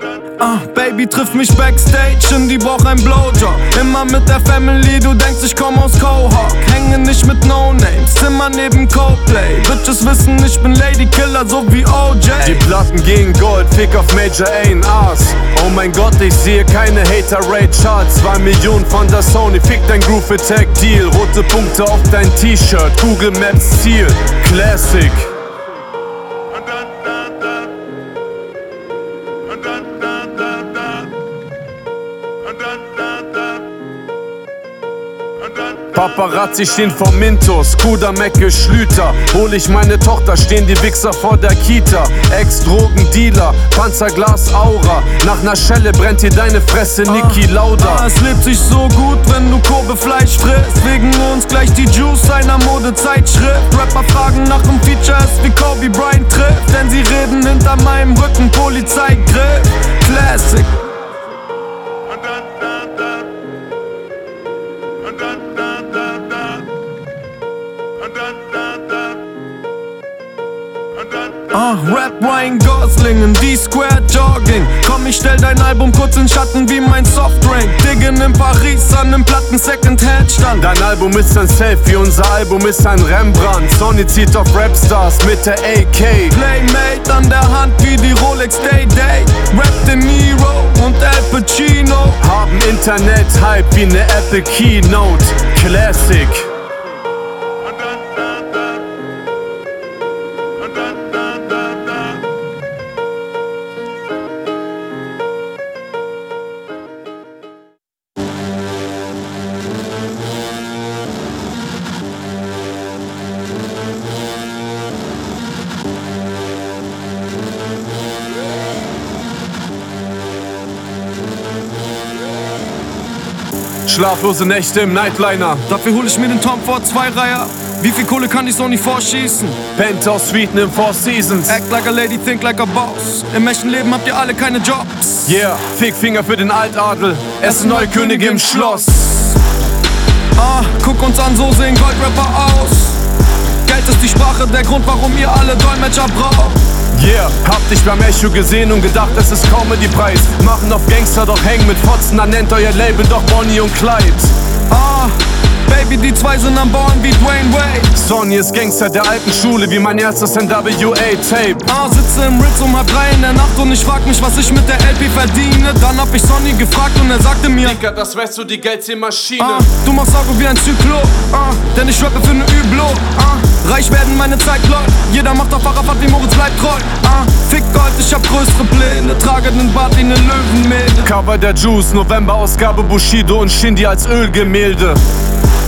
Baby trifft mich backstage und die braucht ein Blowjob. Immer mit der Family, du denkst ich komm aus Cohawk. Hänge nicht mit No-Names, Zimmer neben Coldplay. Bitches wissen, ich bin Ladykiller, so wie OJ. Die Platten gegen Gold, Fick auf Major A&Rs. Oh mein Gott, ich sehe keine Hater-Rate-Charts. 2 Millionen von der Sony, fick dein Groove Attack Deal. Rote Punkte auf dein T-Shirt, Google Maps Ziel. Classic. Paparazzi stehen vor Mintos, Kuda, Mecke, Schlüter. Hol ich meine Tochter, stehen die Wichser vor der Kita. Ex-Drogendealer, Panzerglas, Aura. Nach ner Schelle brennt hier deine Fresse, Niki Lauda. Es lebt sich so gut, wenn du Kobe-Fleisch frisst. Wegen uns gleich die Juice einer Modezeitschrift. Rapper fragen nach dem Feature, ist wie Kobe Bryant trifft. Denn sie reden hinter meinem Rücken, Polizeigriff. Classic. Rap Ryan Gosling in D-Square Jogging. Komm, ich stell dein Album kurz in Schatten wie mein Softdrink. Diggen in Paris an nem Platten Secondhand stand. Dein Album ist ein Selfie, unser Album ist ein Rembrandt. Sony zieht auf Rapstars mit der AK. Playmate an der Hand wie die Rolex Day-Day. Rap De Niro und Al Pacino. Haben Internet-Hype wie ne Apple Keynote. Classic. Schlaflose Nächte im Nightliner. Dafür hol ich mir den Tom Ford 2-Reiher. Wie viel Kohle kann ich so nicht vorschießen? Penthouse-Suiten im Four Seasons. Act like a lady, think like a boss. Im echten Leben habt ihr alle keine Jobs. Yeah, Fickfinger für den Altadel. Es sind neue Könige im Schloss. Guck uns an, so sehen Goldrapper aus. Geld ist die Sprache, der Grund, warum ihr alle Dolmetscher braucht. Yeah, hab dich beim Echo gesehen und gedacht, es ist Comedy-Preis. Machen auf Gangster, doch hängen mit Fotzen, dann nennt euer Label doch Bonnie und Clyde. Baby, die zwei sind am Ballen wie Dwayne Wade. Sony ist Gangster der alten Schule, wie mein erstes NWA-Tape. Sitze im Ritz um 3:30 in der Nacht und ich frag mich, was ich mit der LP verdiene. Dann hab ich Sony gefragt und er sagte mir: Digga, das wärst du, die Geldziehmaschine. Du machst Augen wie ein Zyklop, denn ich rappe für ne Üblo. Reich werden, meine Zeit läuft. Jeder macht auf Fahrrad wie Moritz bleibt treu. Fick Gold, ich hab größere Pläne. Trage den Bart wie ne Löwenmähne. Cover der Juice, November-Ausgabe Bushido und Shindy als Ölgemälde.